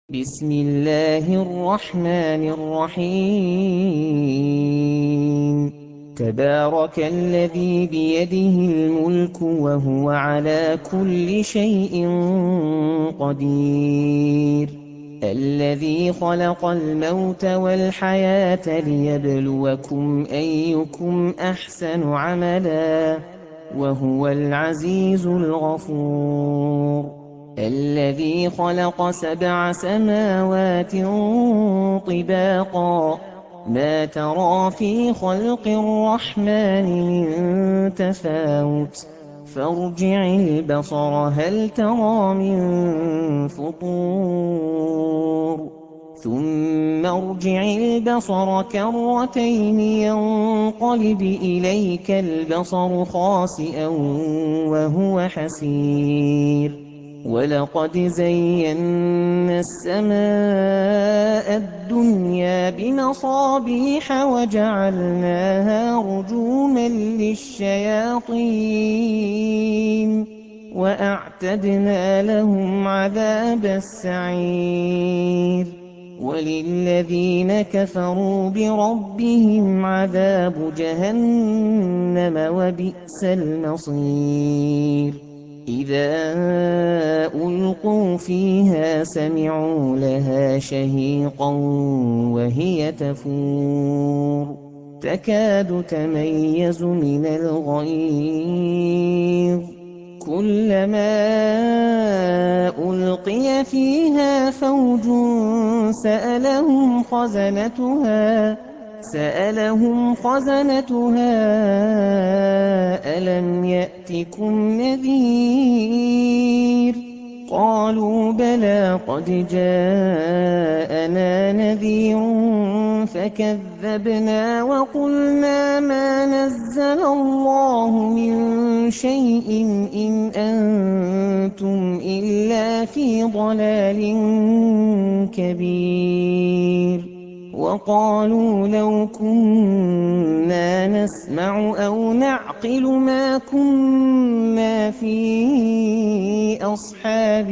بسم الله الرحمن الرحيم. تبارك الذي بيده الملك وهو على كل شيء قدير. الذي خلق الموت والحياة ليبلوكم أيكم أحسن عملا وهو العزيز الغفور. الذي خلق 7 سماوات طباقا ما ترى في خلق الرحمن من تفاوت فارجع البصر هل ترى من فطور ثم ارجع البصر كرتين ينقلب إليك البصر خاسئا وهو حسير. ولقد زينا السماء الدنيا بمصابيح وجعلناها رجوما للشياطين وأعتدنا لهم عذاب السعير. وللذين كفروا بربهم عذاب جهنم وبئس المصير. إذا ألقوا فيها سمعوا لها شهيقا وهي تفور تكاد تميز من الغيظ كلما ألقي فيها فوج سألهم خزنتها ألم يأتكم نذير قالوا بلى قد جاءنا نذير فكذبنا وقلنا ما نزل الله من شيء إن أنتم إلا في ضلال كبير. وقالوا لو كنا نسمع أو نعقل ما كنا في أصحاب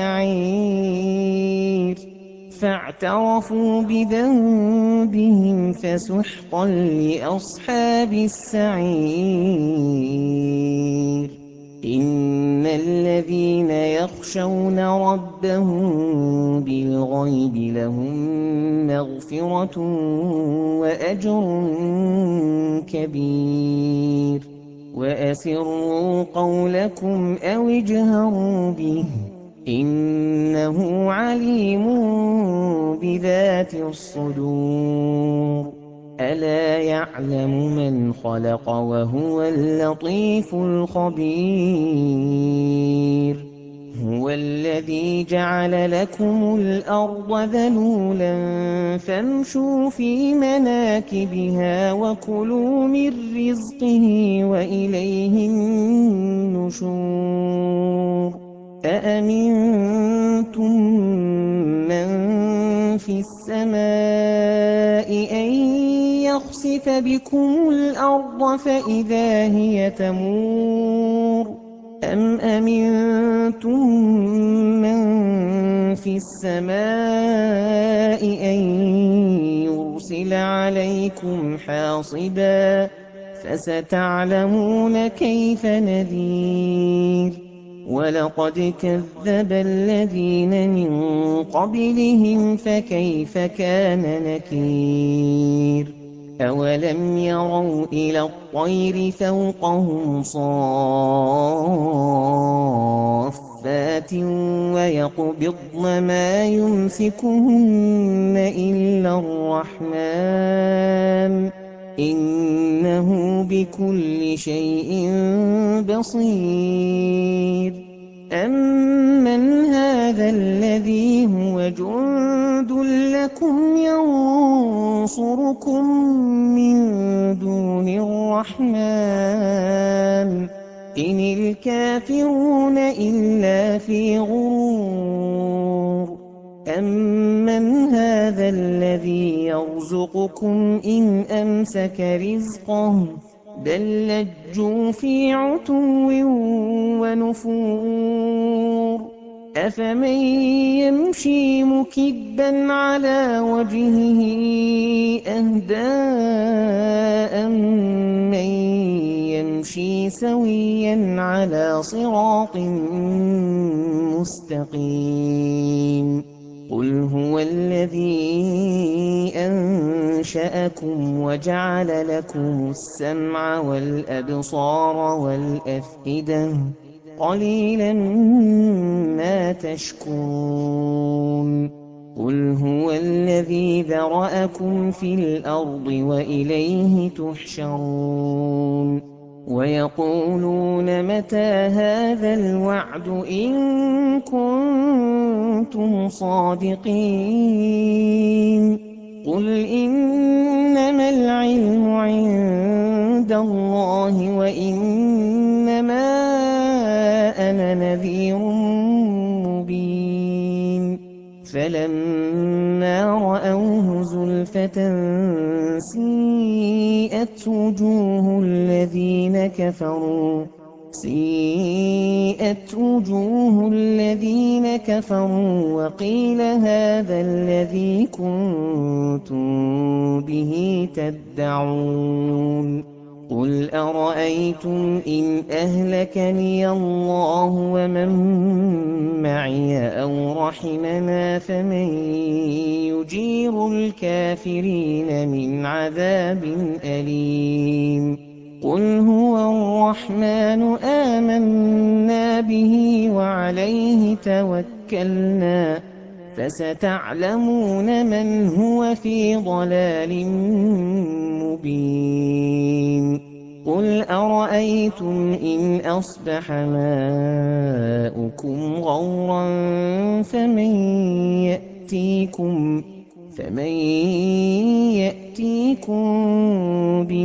السعير فاعترفوا بذنبهم فسحقا لأصحاب السعير. إن الذين يخشون ربهم بالغيب لهم مغفرة وأجر كبير. وأسروا قولكم أو اجهروا به إنه عليم بذات الصدور. ألا يعلم من خلق وهو اللطيف الخبير. هو الذي جعل لكم الأرض ذلولا فامشوا في مناكبها وكلوا من رزقه وإليه النشور. أأمنتم من في السماء أن يخسف بكم الأرض فإذا هي تمور أم أمنتم من في السماء أن يرسل عليكم حاصبا فستعلمون كيف نذير. ولقد كذب الذين من قبلهم فكيف كان نكير. أولم يروا إلى الطير فوقهم صافات ويقبضن ما يمسكهن إلا الرحمن إنه بكل شيء بصير. أمن هذا الذي هو جند لكم ينصركم من دون الرحمن إن الكافرون إلا في غرور. أمن هذا الذي يرزقكم إن أمسك رزقه بل لجوا في عتو ونفور. أفمن يمشي مُكِبًّا عَلَىٰ وَجْهِهِ أَهْدَىٰ أَمَّن يَمْشِي سَوِيًّا عَلَىٰ صِرَاطٍ مُّسْتَقِيمٍ قُلْ هُوَ الَّذِي أَنشَأَكُمْ وَجَعَلَ لَكُمُ السَّمْعَ وَالْأَبْصَارَ وَالْأَفْئِدَةَ ۖ قَلِيلًا مَّا تَشْكُرُونَ قُلْ هُوَ الَّذِي ذَرَأَكُمْ فِي الْأَرْضِ وَإِلَيْهِ تُحْشَرُونَ وَيَقُولُونَ مَتَىٰ هَٰذَا الْوَعْدُ إِن كُنتُمْ صَادِقِينَ قُلْ إِنَّمَا الْعِلْمُ عِندَ اللَّهِ وَإِنَّمَا أَنَا نَذِيرٌ مُّبِينٌ فَلَمَّا رَأَوْهُ زُلْفَةً سِيئَتْ وُجُوهُ الَّذِينَ كَفَرُوا وَقِيلَ هَٰذَا الَّذِي كُنتُم بِهِ تَدَّعُونَ قُلْ أَرَأَيْتُمْ إِنْ أَهْلَكَنِيَ اللَّهُ وَمَن مَّعِيَ أَوْ رَحِمَنَا فَمَن يُجِيرُ الْكَافِرِينَ مِنْ عَذَابٍ أَلِيمٍ قُلْ هُوَ الرَّحْمَٰنُ آمَنَّا بِهِ وَعَلَيْهِ تَوَكَّلْنَا فَسَتَعْلَمُونَ مَنْ هُوَ فِي ضَلَالٍ مُّبِينٍ قُلْ أَرَأَيْتُمْ إِنْ أَصْبَحَ مَاؤُكُمْ غَوْرًا فَمَن يَأْتِيكُم